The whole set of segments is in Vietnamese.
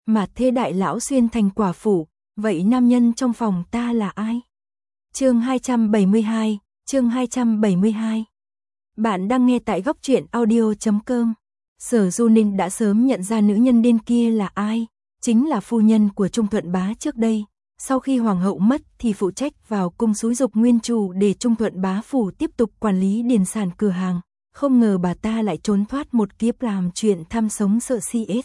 mà thê đại lão xuyên thành quả phụ, vậy nam nhân trong phòng ta là ai? Chương 272, chương 272. Bạn đang nghe tại góc truyện audio.com. Sở Du Ninh đã sớm nhận ra nữ nhân điên kia là ai, chính là phu nhân của Trung Thuận Bá trước đây. Sau khi hoàng hậu mất thì phụ trách vào cung xúi giục nguyên chủ để Trung Thuận Bá phủ tiếp tục quản lý điền sản cửa hàng. Không ngờ bà ta lại trốn thoát một kiếp làm chuyện tham sống sợ CS.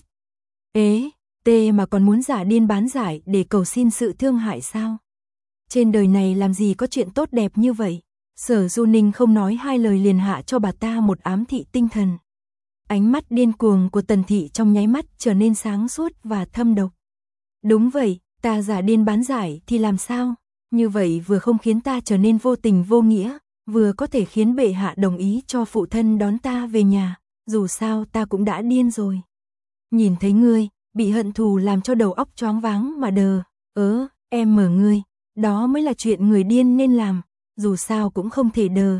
Tê mà còn muốn giả điên bán giải để cầu xin sự thương hại sao? Trên đời này làm gì có chuyện tốt đẹp như vậy? Sở Du Ninh không nói hai lời liền hạ cho bà ta một ám thị tinh thần. Ánh mắt điên cuồng của Tần Thị trong nháy mắt trở nên sáng suốt và thâm độc. Đúng vậy, ta giả điên bán giải thì làm sao? Như vậy vừa không khiến ta trở nên vô tình vô nghĩa, vừa có thể khiến bệ hạ đồng ý cho phụ thân đón ta về nhà, dù sao ta cũng đã điên rồi. Nhìn thấy ngươi, bị hận thù làm cho đầu óc choáng váng mà đờ, em mở ngươi, đó mới là chuyện người điên nên làm, dù sao cũng không thể đờ,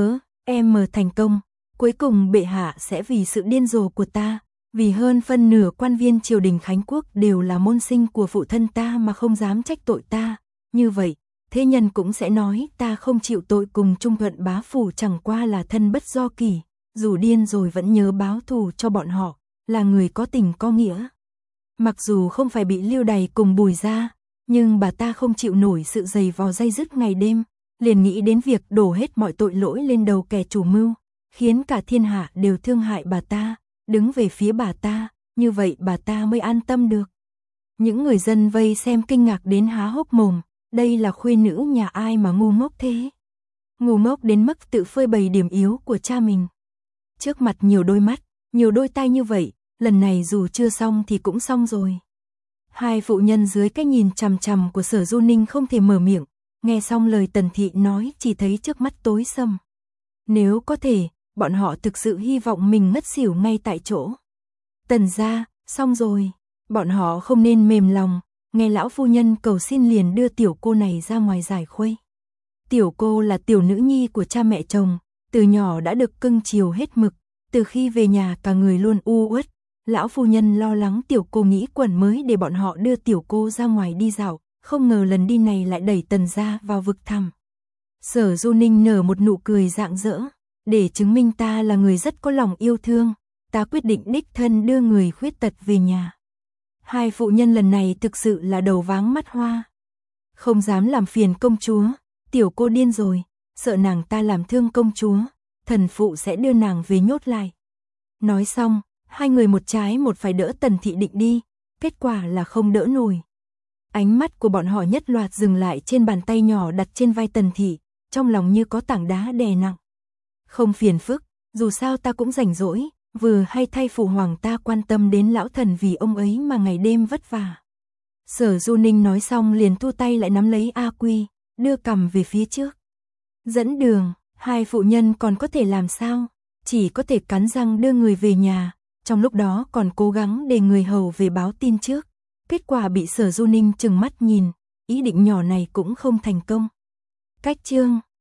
em mở thành công, cuối cùng bệ hạ sẽ vì sự điên rồ của ta, vì hơn phân nửa quan viên triều đình Khánh Quốc đều là môn sinh của phụ thân ta mà không dám trách tội ta, như vậy, thế nhân cũng sẽ nói ta không chịu tội cùng Trung Thuận Bá phủ chẳng qua là thân bất do kỷ, dù điên rồi vẫn nhớ báo thù cho bọn họ, là người có tình có nghĩa. Mặc dù không phải bị lưu đày cùng Bùi gia, nhưng bà ta không chịu nổi sự dày vò day dứt ngày đêm, liền nghĩ đến việc đổ hết mọi tội lỗi lên đầu kẻ chủ mưu, khiến cả thiên hạ đều thương hại bà ta, đứng về phía bà ta, như vậy bà ta mới an tâm được. Những người dân vây xem kinh ngạc đến há hốc mồm, đây là khuê nữ nhà ai mà ngu ngốc thế? Ngu ngốc đến mức tự phơi bày điểm yếu của cha mình. Trước mặt nhiều đôi mắt, nhiều đôi tai như vậy, lần này dù chưa xong thì cũng xong rồi. Hai phụ nhân dưới cái nhìn chằm chằm của Sở Du Ninh không thể mở miệng, nghe xong lời Tần Thị nói chỉ thấy trước mắt tối sầm. Nếu có thể, bọn họ thực sự hy vọng mình ngất xỉu ngay tại chỗ. Tần gia, xong rồi, bọn họ không nên mềm lòng, nghe lão phu nhân cầu xin liền đưa tiểu cô này ra ngoài giải khuây. Tiểu cô là tiểu nữ nhi của cha mẹ chồng, từ nhỏ đã được cưng chiều hết mực, từ khi về nhà cả người luôn u uất. Lão phu nhân lo lắng tiểu cô nghĩ quẩn mới để bọn họ đưa tiểu cô ra ngoài đi dạo, không ngờ lần đi này lại đẩy Tần gia vào vực thẳm. Sở Du Ninh nở một nụ cười rạng rỡ, để chứng minh ta là người rất có lòng yêu thương, ta quyết định đích thân đưa người khuyết tật về nhà. Hai phụ nhân lần này thực sự là đầu váng mắt hoa. Không dám làm phiền công chúa, tiểu cô điên rồi, sợ nàng ta làm thương công chúa, thần phụ sẽ đưa nàng về nhốt lại. Nói xong, hai người một trái một phải đỡ Tần Thị định đi, kết quả là không đỡ nổi. Ánh mắt của bọn họ nhất loạt dừng lại trên bàn tay nhỏ đặt trên vai Tần Thị, trong lòng như có tảng đá đè nặng. Không phiền phức, dù sao ta cũng rảnh rỗi, vừa hay thay phụ hoàng ta quan tâm đến lão thần vì ông ấy mà ngày đêm vất vả. Sở Du Ninh nói xong liền thu tay lại nắm lấy A Quy, đưa cằm về phía trước. Dẫn đường, hai phụ nhân còn có thể làm sao, chỉ có thể cắn răng đưa người về nhà, trong lúc đó còn cố gắng để người hầu về báo tin trước. Kết quả bị Sở Du Ninh trừng mắt nhìn, ý định nhỏ này cũng không thành công. Cách chương